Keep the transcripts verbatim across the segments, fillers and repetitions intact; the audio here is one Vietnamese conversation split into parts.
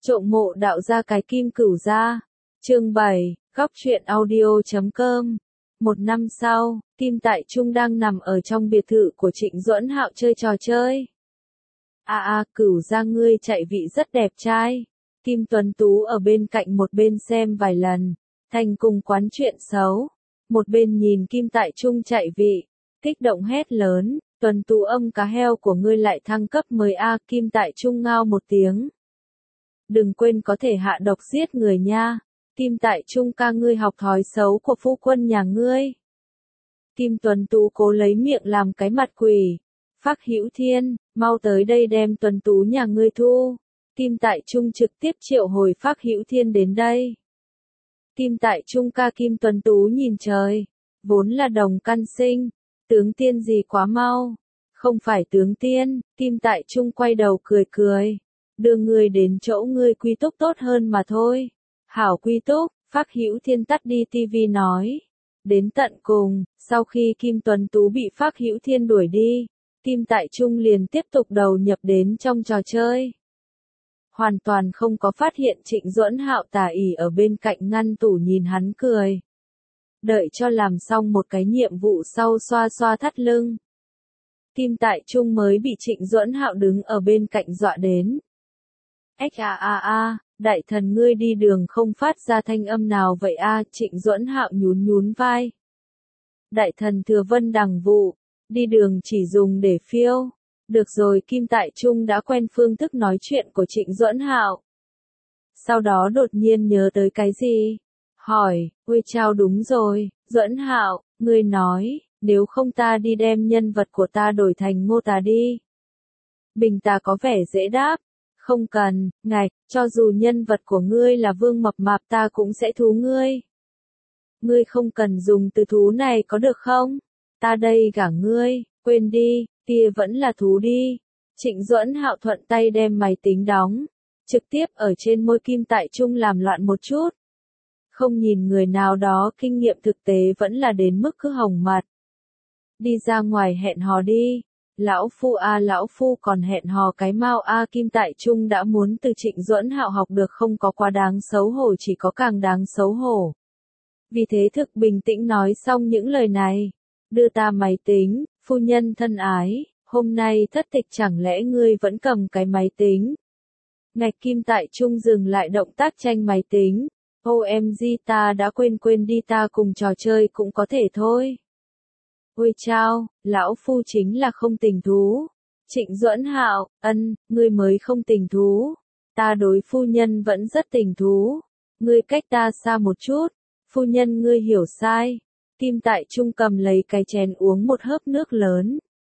Trộm mộ đạo gia cái kim cửu gia. Chương bảy, góc truyện audio.com. Một năm sau, Kim Tại Trung đang nằm ở trong biệt thự của Trịnh Duẫn Hạo chơi trò chơi. A a, à, cửu gia ngươi chạy vị rất đẹp trai. Kim Tuấn Tú ở bên cạnh một bên xem vài lần, thành cùng quán chuyện xấu. Một bên nhìn Kim Tại Trung chạy vị, kích động hét lớn, Tuấn Tú âm cá heo của ngươi lại thăng cấp mới a. Kim Tại Trung ngao một tiếng. Đừng quên có thể hạ độc giết người nha. Kim Tại Trung ca ngươi học thói xấu của phu quân nhà ngươi. Kim Tuấn Tú cố lấy miệng làm cái mặt quỷ. Phác Hữu Thiên, mau tới đây đem Tuấn Tú nhà ngươi thu. Kim Tại Trung trực tiếp triệu hồi Phác Hữu Thiên đến đây. Kim Tại Trung ca Kim Tuấn Tú nhìn trời. Vốn là đồng căn sinh. Tướng tiên gì quá mau. Không phải tướng tiên. Kim Tại Trung quay đầu cười cười. Đưa ngươi đến chỗ ngươi quy túc tốt hơn mà thôi. Hảo quy túc, Phác Hữu Thiên tắt đi tivi nói. Đến tận cùng, sau khi Kim Tuấn Tú bị Phác Hữu Thiên đuổi đi, Kim Tại Trung liền tiếp tục đầu nhập đến trong trò chơi. Hoàn toàn không có phát hiện Trịnh Duẫn Hạo tà ỉ ở bên cạnh ngăn tủ nhìn hắn cười. Đợi cho làm xong một cái nhiệm vụ sau xoa xoa thắt lưng. Kim Tại Trung mới bị Trịnh Duẫn Hạo đứng ở bên cạnh dọa đến. Ếch a a a, đại thần ngươi đi đường không phát ra thanh âm nào vậy a? Trịnh Duẫn Hạo nhún nhún vai. Đại thần thừa vân đằng vụ, đi đường chỉ dùng để phiêu. Được rồi, Kim Tại Trung đã quen phương thức nói chuyện của Trịnh Duẫn Hạo. Sau đó đột nhiên nhớ tới cái gì? Hỏi, ôi chao đúng rồi, Duẫn Hạo, ngươi nói, nếu không ta đi đem nhân vật của ta đổi thành Ngô Tà đi. Bình Tà có vẻ dễ đáp. Không cần, ngài, cho dù nhân vật của ngươi là Vương Mập Mạp ta cũng sẽ thú ngươi. Ngươi không cần dùng từ thú này có được không? Ta đây gả ngươi, quên đi, kia vẫn là thú đi. Trịnh Duẫn Hạo thuận tay đem máy tính đóng, trực tiếp ở trên môi Kim Tại Trung làm loạn một chút. Không nhìn người nào đó kinh nghiệm thực tế vẫn là đến mức cứ hồng mặt. Đi ra ngoài hẹn hò đi. Lão phu a à, lão phu còn hẹn hò cái mau a à, Kim Tại Trung đã muốn từ Trịnh Duẫn Hạo học được không có quá đáng xấu hổ chỉ có càng đáng xấu hổ. Vì thế thực bình tĩnh nói xong những lời này. Đưa ta máy tính, phu nhân thân ái, hôm nay thất tịch chẳng lẽ ngươi vẫn cầm cái máy tính. Ngạch Kim Tại Trung dừng lại động tác tranh máy tính. ô em giê ta đã quên quên đi ta cùng trò chơi cũng có thể thôi. Ôi chao, lão phu chính là không tình thú. Trịnh Duẫn Hạo, ân, ngươi mới không tình thú. Ta đối phu nhân vẫn rất tình thú. Ngươi cách ta xa một chút. Phu nhân ngươi hiểu sai. Kim Tại Trung cầm lấy cái chén uống một hớp nước lớn.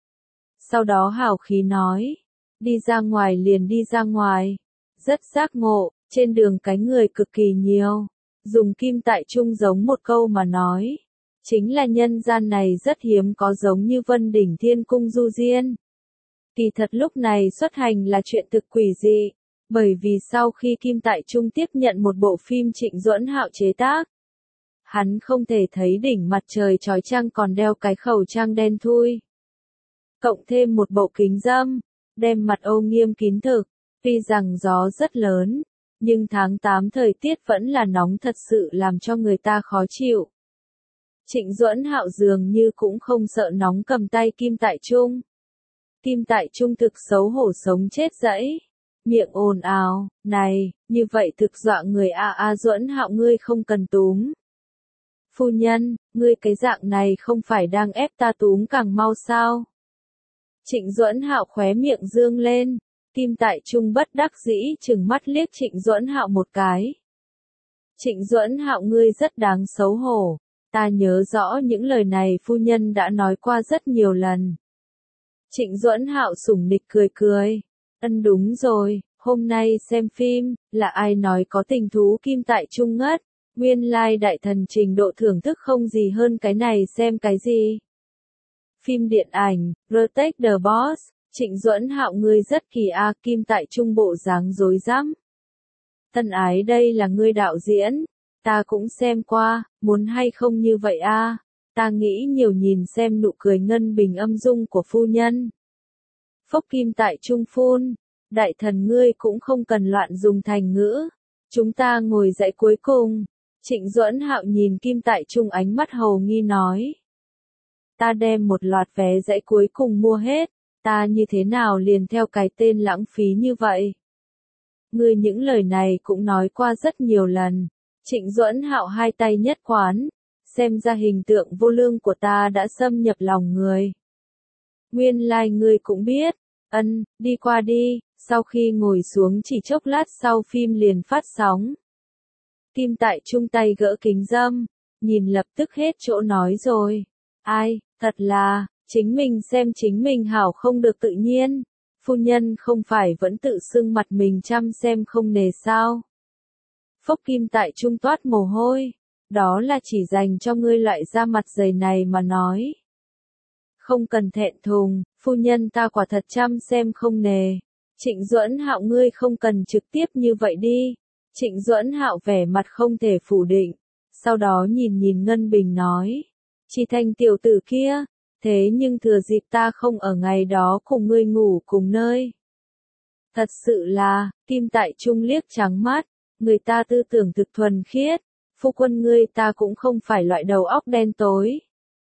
Sau đó hào khí nói. Đi ra ngoài liền đi ra ngoài. Rất giác ngộ, trên đường cái người cực kỳ nhiều. Dùng Kim Tại Trung giống một câu mà nói. Chính là nhân gian này rất hiếm có giống như Vân Đỉnh Thiên Cung du diên. Kỳ thật lúc này xuất hành là chuyện thực quỷ dị, bởi vì sau khi Kim Tại Trung tiếp nhận một bộ phim Trịnh Duẫn Hạo chế tác, hắn không thể thấy đỉnh mặt trời chói chang còn đeo cái khẩu trang đen thui. Cộng thêm một bộ kính râm, đem mặt ô nghiêm kín thực, tuy rằng gió rất lớn, nhưng tháng tám thời tiết vẫn là nóng thật sự làm cho người ta khó chịu. Trịnh Duẫn Hạo dường như cũng không sợ nóng cầm tay Kim Tại Trung. Kim Tại Trung thực xấu hổ sống chết dẫy. Miệng ồn ào, này, như vậy thực dọa người a a à, Duẫn Hạo ngươi không cần túm. Phu nhân, ngươi cái dạng này không phải đang ép ta túm càng mau sao. Trịnh Duẫn Hạo khóe miệng dương lên. Kim Tại Trung bất đắc dĩ chừng mắt liếc Trịnh Duẫn Hạo một cái. Trịnh Duẫn Hạo ngươi rất đáng xấu hổ. Ta nhớ rõ những lời này phu nhân đã nói qua rất nhiều lần. Trịnh Duẫn Hạo sủng nịch cười cười. Ân đúng rồi, hôm nay xem phim, là ai nói có tình thú Kim Tại Trung ngất. Nguyên lai đại thần trình độ thưởng thức không gì hơn cái này xem cái gì. Phim điện ảnh, Protect the Boss, Trịnh Duẫn Hạo ngươi rất kỳ a à, Kim Tại Trung bộ dáng rối rắm. Thân ái đây là ngươi đạo diễn. Ta cũng xem qua, muốn hay không như vậy a? À? Ta nghĩ nhiều nhìn xem nụ cười ngân bình âm dung của phu nhân. Phốc Kim Tại Trung phun, Đại thần ngươi cũng không cần loạn dùng thành ngữ. Chúng ta ngồi dãy cuối cùng. Trịnh Duẫn Hạo nhìn Kim Tại Trung ánh mắt hầu nghi nói. Ta đem một loạt vé dãy cuối cùng mua hết, ta như thế nào liền theo cái tên lãng phí như vậy? Ngươi những lời này cũng nói qua rất nhiều lần. Trịnh Duẫn Hạo hai tay nhất quán, xem ra hình tượng vô lương của ta đã xâm nhập lòng người. Nguyên lai like ngươi cũng biết, ân, đi qua đi, sau khi ngồi xuống chỉ chốc lát sau phim liền phát sóng. Kim Tại Trung tay gỡ kính râm, nhìn lập tức hết chỗ nói rồi. Ai, thật là, chính mình xem chính mình hảo không được tự nhiên. Phu nhân không phải vẫn tự xưng mặt mình chăm xem không nề sao. Phốc Kim Tại Trung toát mồ hôi. Đó là chỉ dành cho ngươi loại da mặt dày này mà nói. Không cần thẹn thùng, phu nhân ta quả thật chăm xem không nề. Trịnh Duẫn Hạo ngươi không cần trực tiếp như vậy đi. Trịnh Duẫn Hạo vẻ mặt không thể phủ định. Sau đó nhìn nhìn Ngân Bình nói. Chỉ Thành tiểu tử kia, thế nhưng thừa dịp ta không ở ngày đó cùng ngươi ngủ cùng nơi. Thật sự là, Kim Tại Trung liếc trắng mắt, người ta tư tưởng thực thuần khiết, phu quân ngươi ta cũng không phải loại đầu óc đen tối.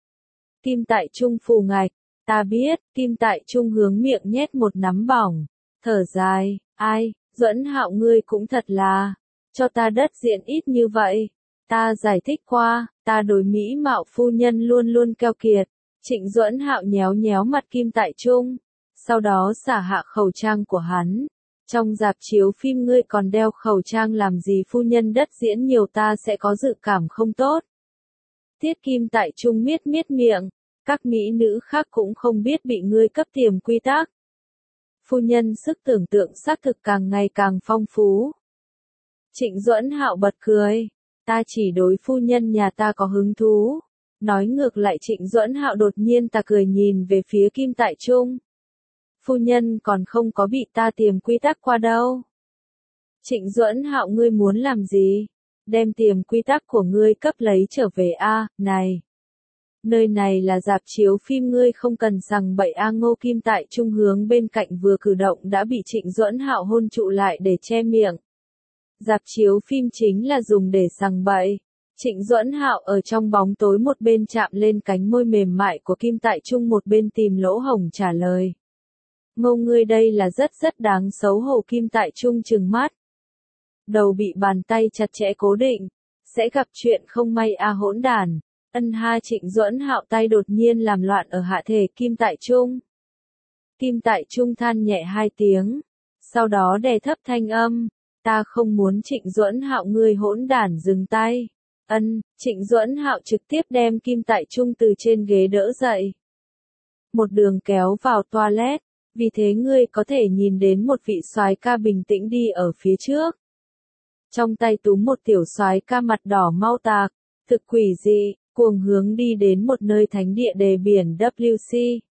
Kim Tại Trung phù ngạch, ta biết, Kim Tại Trung hướng miệng nhét một nắm bỏng, thở dài, ai, Duẫn Hạo ngươi cũng thật là, cho ta đất diện ít như vậy. Ta giải thích qua, ta đối mỹ mạo phu nhân luôn luôn keo kiệt. Trịnh Duẫn Hạo nhéo nhéo mặt Kim Tại Trung, sau đó xả hạ khẩu trang của hắn. Trong rạp chiếu phim ngươi còn đeo khẩu trang làm gì phu nhân đất diễn nhiều ta sẽ có dự cảm không tốt. Tiết Kim Tại Trung miết miết miệng, các mỹ nữ khác cũng không biết bị ngươi cấp tiềm quy tắc. Phu nhân sức tưởng tượng xác thực càng ngày càng phong phú. Trịnh Duẫn Hạo bật cười, ta chỉ đối phu nhân nhà ta có hứng thú. Nói ngược lại Trịnh Duẫn Hạo đột nhiên ta cười nhìn về phía Kim Tại Trung. Phu nhân còn không có bị ta tiềm quy tắc qua đâu. Trịnh Duẫn Hạo ngươi muốn làm gì? Đem tiềm quy tắc của ngươi cấp lấy trở về a, à, này. Nơi này là rạp chiếu phim ngươi không cần sằng bậy a. Ngô Kim Tại Trung hướng bên cạnh vừa cử động đã bị Trịnh Duẫn Hạo hôn trụ lại để che miệng. Rạp chiếu phim chính là dùng để sằng bậy. Trịnh Duẫn Hạo ở trong bóng tối một bên chạm lên cánh môi mềm mại của Kim Tại Trung một bên tìm lỗ hổng trả lời. Ngô ngươi đây là rất rất đáng xấu hổ. Kim Tại Trung trừng mắt. Đầu bị bàn tay chặt chẽ cố định. Sẽ gặp chuyện không may a hỗn đản. Ân ha Trịnh Duẫn Hạo tay đột nhiên làm loạn ở hạ thể Kim Tại Trung. Kim Tại Trung than nhẹ hai tiếng. Sau đó đè thấp thanh âm. Ta không muốn Trịnh Duẫn Hạo ngươi hỗn đản dừng tay. Ân, Trịnh Duẫn Hạo trực tiếp đem Kim Tại Trung từ trên ghế đỡ dậy. Một đường kéo vào toilet, vì thế ngươi có thể nhìn đến một vị soái ca bình tĩnh đi ở phía trước. Trong tay túm một tiểu soái ca mặt đỏ mau tạc, thực quỷ dị, cuồng hướng đi đến một nơi thánh địa đề biển W C.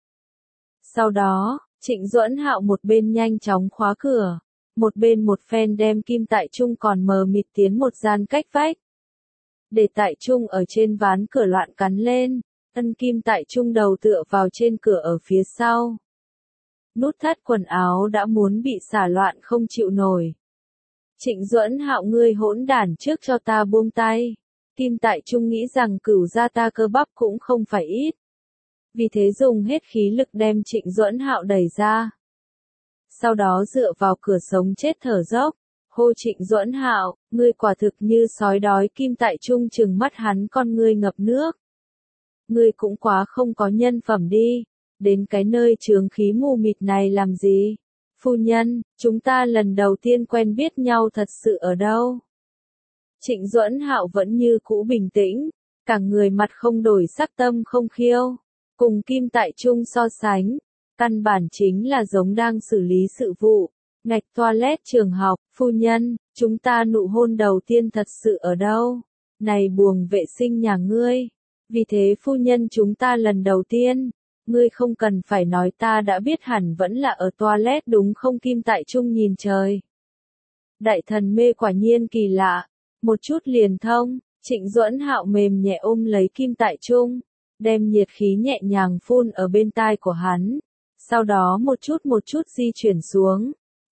Sau đó, Trịnh Duẫn Hạo một bên nhanh chóng khóa cửa, một bên một phen đem Kim Tại Trung còn mờ mịt tiến một gian cách vách. Để Tại Trung ở trên ván cửa loạn cắn lên, ân Kim Tại Trung đầu tựa vào trên cửa ở phía sau. Nút thắt quần áo đã muốn bị xả loạn không chịu nổi. Trịnh Duẫn Hạo ngươi hỗn đản trước cho ta buông tay. Kim Tại Trung nghĩ rằng cửu gia ta cơ bắp cũng không phải ít. Vì thế dùng hết khí lực đem Trịnh Duẫn Hạo đẩy ra. Sau đó dựa vào cửa sống chết thở dốc. Hô Trịnh Duẫn Hạo, ngươi quả thực như sói đói. Kim Tại Trung trừng mắt hắn con ngươi ngập nước. Ngươi cũng quá không có nhân phẩm đi, đến cái nơi chướng khí mù mịt này làm gì? Phu nhân, chúng ta lần đầu tiên quen biết nhau thật sự ở đâu? Trịnh Duẫn Hạo vẫn như cũ bình tĩnh, cả người mặt không đổi sắc tâm không khiêu, cùng Kim Tại Trung so sánh, căn bản chính là giống đang xử lý sự vụ. Ngạch toilet trường học, phu nhân, chúng ta nụ hôn đầu tiên thật sự ở đâu? Này buồng vệ sinh nhà ngươi. Vì thế phu nhân chúng ta lần đầu tiên, ngươi không cần phải nói ta đã biết hẳn vẫn là ở toilet đúng không? Kim Tại Trung nhìn trời. Đại thần mê quả nhiên kỳ lạ, một chút liền thông. Trịnh Duẫn Hạo mềm nhẹ ôm lấy Kim Tại Trung, đem nhiệt khí nhẹ nhàng phun ở bên tai của hắn, sau đó một chút một chút di chuyển xuống.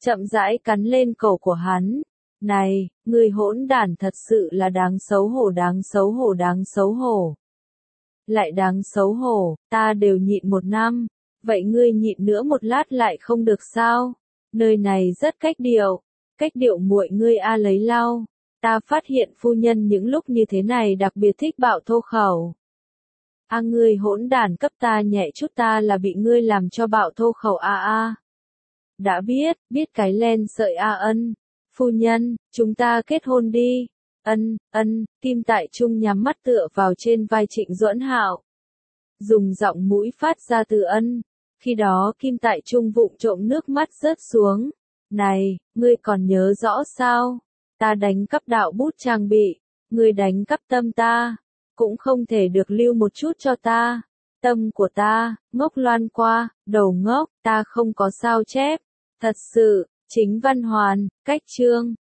chậm rãi cắn lên cổ của hắn. Này, ngươi hỗn đản thật sự là đáng xấu hổ đáng xấu hổ đáng xấu hổ. Lại đáng xấu hổ, ta đều nhịn một năm, vậy ngươi nhịn nữa một lát lại không được sao? Nơi này rất cách điệu, cách điệu muội ngươi a lấy lau. Ta phát hiện phu nhân những lúc như thế này đặc biệt thích bạo thô khẩu. A ngươi hỗn đản cấp ta nhẹ chút ta là bị ngươi làm cho bạo thô khẩu a a. Đã biết, biết cái len sợi a ân. Phu nhân, chúng ta kết hôn đi. Ân, ân, Kim Tại Trung nhắm mắt tựa vào trên vai Trịnh Duẫn Hạo. Dùng giọng mũi phát ra từ ân. Khi đó Kim Tại Trung vụng trộm nước mắt rớt xuống. Này, ngươi còn nhớ rõ sao? Ta đánh cắp đạo bút trang bị, ngươi đánh cắp tâm ta, cũng không thể được lưu một chút cho ta. Tâm của ta, ngốc loan qua, đầu ngốc, ta không có sao chép. Thật sự, Chính Văn Hoàn, cách chương.